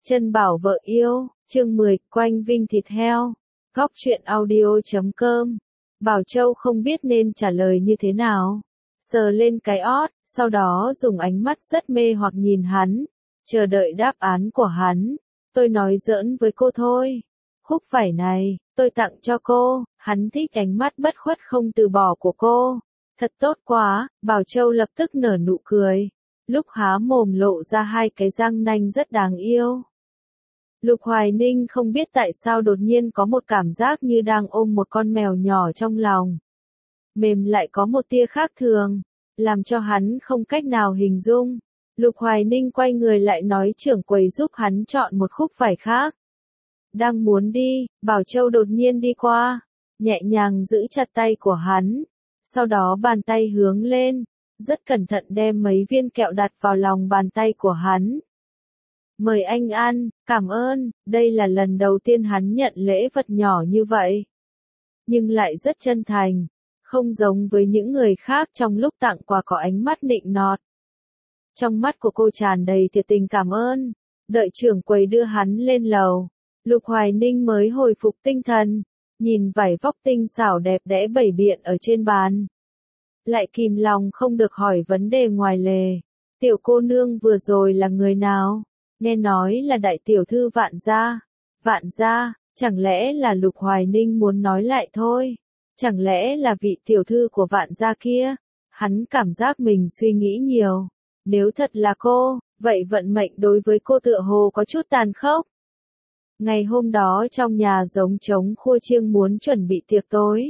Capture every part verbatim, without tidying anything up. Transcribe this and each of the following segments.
Chân bảo vợ yêu, chương mười, quanh vinh thịt heo. Góc truyện audio chấm com. Bảo Châu không biết nên trả lời như thế nào. Sờ lên cái ót, sau đó dùng ánh mắt rất mê hoặc nhìn hắn, chờ đợi đáp án của hắn. Tôi nói giỡn với cô thôi. Khúc vải này, tôi tặng cho cô. Hắn thích ánh mắt bất khuất không từ bỏ của cô. Thật tốt quá, Bảo Châu lập tức nở nụ cười. Lúc há mồm lộ ra hai cái răng nanh rất đáng yêu. Lục Hoài Ninh không biết tại sao đột nhiên có một cảm giác như đang ôm một con mèo nhỏ trong lòng. Mềm lại có một tia khác thường, làm cho hắn không cách nào hình dung. Lục Hoài Ninh quay người lại nói trưởng quầy giúp hắn chọn một khúc vải khác. Đang muốn đi, Bảo Châu đột nhiên đi qua, nhẹ nhàng giữ chặt tay của hắn, sau đó bàn tay hướng lên, rất cẩn thận đem mấy viên kẹo đặt vào lòng bàn tay của hắn. Mời anh ăn, cảm ơn, đây là lần đầu tiên hắn nhận lễ vật nhỏ như vậy. Nhưng lại rất chân thành, không giống với những người khác trong lúc tặng quà có ánh mắt nịnh nọt. Trong mắt của cô tràn đầy thiệt tình cảm ơn, đợi trưởng quầy đưa hắn lên lầu. Lục Hoài Ninh mới hồi phục tinh thần, nhìn vải vóc tinh xảo đẹp đẽ bày biện ở trên bàn. Lại kìm lòng không được hỏi vấn đề ngoài lề. Tiểu cô nương vừa rồi là người nào? Nghe nói là đại tiểu thư Vạn gia. Vạn gia, chẳng lẽ là Lục Hoài Ninh muốn nói lại thôi? Chẳng lẽ là vị tiểu thư của Vạn gia kia? Hắn cảm giác mình suy nghĩ nhiều. Nếu thật là cô, vậy vận mệnh đối với cô tựa hồ có chút tàn khốc. Ngày hôm đó trong nhà giống trống khua chiêng muốn chuẩn bị tiệc tối.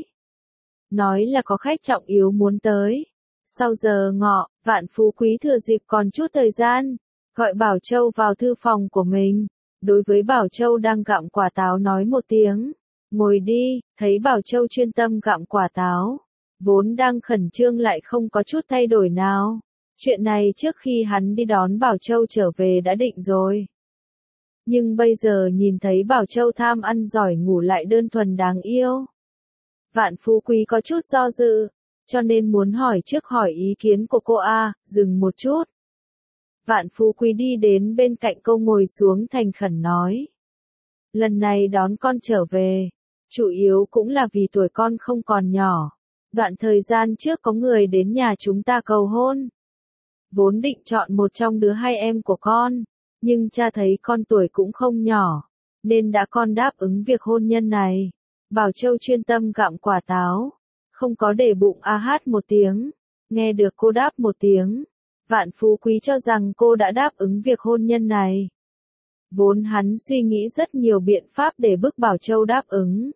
Nói là có khách trọng yếu muốn tới. Sau giờ ngọ, Vạn Phú Quý thừa dịp còn chút thời gian, gọi Bảo Châu vào thư phòng của mình. Đối với Bảo Châu đang gặm quả táo nói một tiếng. Ngồi đi, thấy Bảo Châu chuyên tâm gặm quả táo. Vốn đang khẩn trương lại không có chút thay đổi nào. Chuyện này trước khi hắn đi đón Bảo Châu trở về đã định rồi. Nhưng bây giờ nhìn thấy Bảo Châu tham ăn giỏi ngủ lại đơn thuần đáng yêu. Vạn Phú Quý có chút do dự, cho nên muốn hỏi trước hỏi ý kiến của cô a, dừng một chút. Vạn Phú Quý đi đến bên cạnh cô ngồi xuống thành khẩn nói. Lần này đón con trở về, chủ yếu cũng là vì tuổi con không còn nhỏ. Đoạn thời gian trước có người đến nhà chúng ta cầu hôn. Vốn định chọn một trong đứa hai em của con, nhưng cha thấy con tuổi cũng không nhỏ, nên đã con đáp ứng việc hôn nhân này. Bảo Châu chuyên tâm gặm quả táo, không có để bụng a hát một tiếng, nghe được cô đáp một tiếng. Vạn Phú Quý cho rằng cô đã đáp ứng việc hôn nhân này. Vốn hắn suy nghĩ rất nhiều biện pháp để bức Bảo Châu đáp ứng.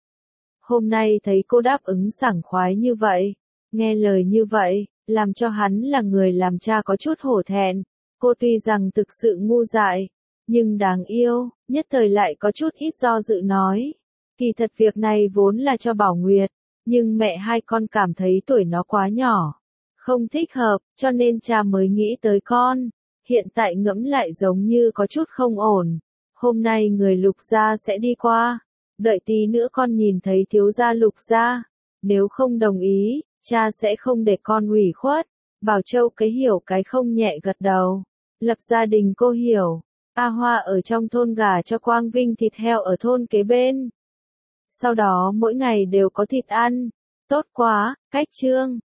Hôm nay thấy cô đáp ứng sảng khoái như vậy, nghe lời như vậy, làm cho hắn là người làm cha có chút hổ thẹn. Cô tuy rằng thực sự ngu dại, nhưng đáng yêu, nhất thời lại có chút ít do dự nói. Kỳ thật việc này vốn là cho Bảo Nguyệt, nhưng mẹ hai con cảm thấy tuổi nó quá nhỏ, không thích hợp, cho nên cha mới nghĩ tới con. Hiện tại ngẫm lại giống như có chút không ổn. Hôm nay người Lục gia sẽ đi qua, đợi tí nữa con nhìn thấy thiếu gia Lục gia, nếu không đồng ý, cha sẽ không để con ủy khuất. Bảo Châu cái hiểu cái không nhẹ gật đầu. Lập gia đình cô hiểu. A Hoa ở trong thôn gả cho Quang Vinh thịt heo ở thôn kế bên. Sau đó mỗi ngày đều có thịt ăn. Tốt quá, cách trương.